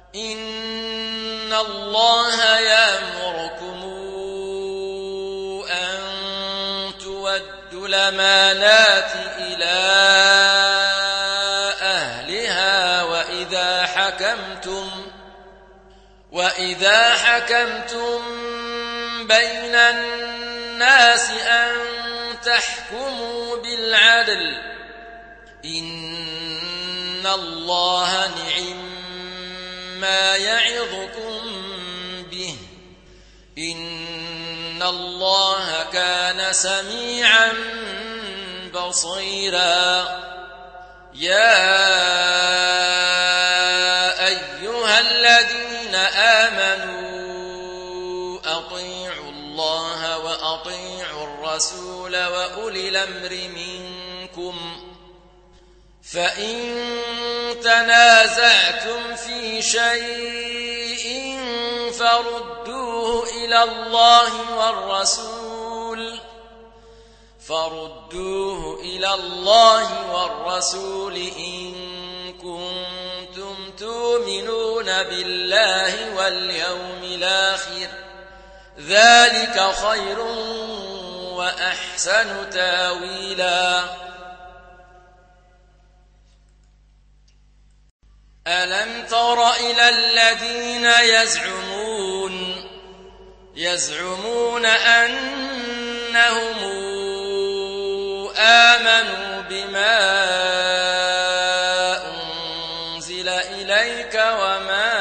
إن الله يأمركم أن تودوا الأمانات إلى أهلها وإذا حكمتم بين الناس أن تحكموا بالعدل إن الله نعم ما يعظكم به إن الله كان سميعا بصيرا يا أيها الذين آمنوا أطيعوا الله وأطيعوا الرسول وأولي الأمر منكم فإن تنازعتم في شيء فردوه إلى الله والرسول إن كنتم تؤمنون بالله واليوم الآخر ذلك خير وأحسن تاويلا ألم تر إلى الذين يزعمون أنهم آمنوا بما أنزل إليك وما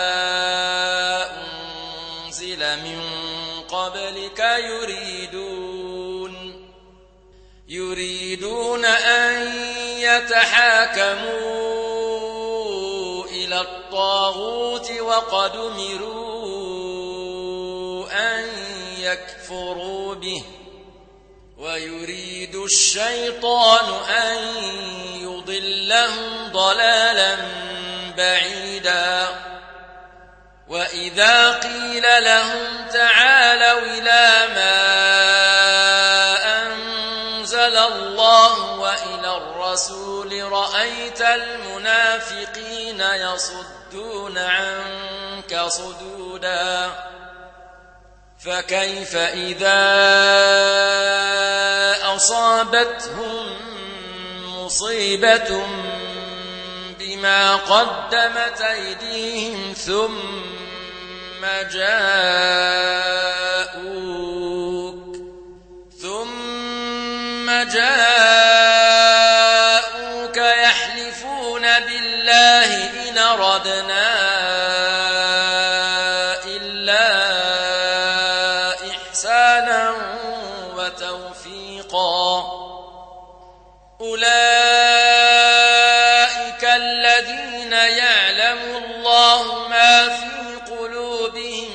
أنزل من قبلك يريدون أن يتحاكموا إلى الطاغوت وقد أمروا أن يكفروا به ويريد الشيطان أن يضلهم ضلالا بعيدا وإذا قيل لهم تعالوا إلى ما أنزل الله وإلى الرسول رأيت المنافقين يصدون عنك صدودا فكيف إذا أصابتهم مصيبة بما قدمت أيديهم ثم جاءوك يحلفون بالله إن أردنا إلا إحسانا وتوفيقا أولئك الذين يعلم الله ما في قلوبهم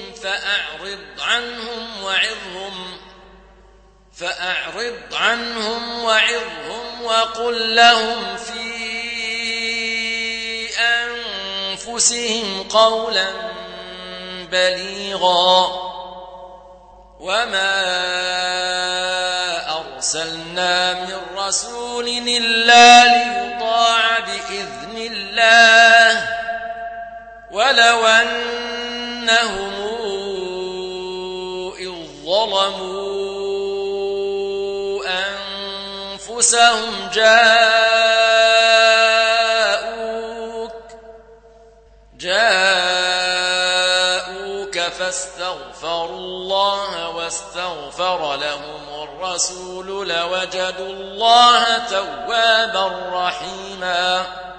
فأعرض عنهم وعظهم وقل لهم في أنفسهم قولا بليغا وما أرسلنا من رسول إلا ليطاع بإذن الله ولو أنهم إذ ظلموا أنفسهم جاءوك فاستغفروا الله واستغفر لهم الرسول لوجدوا الله توابا رحيما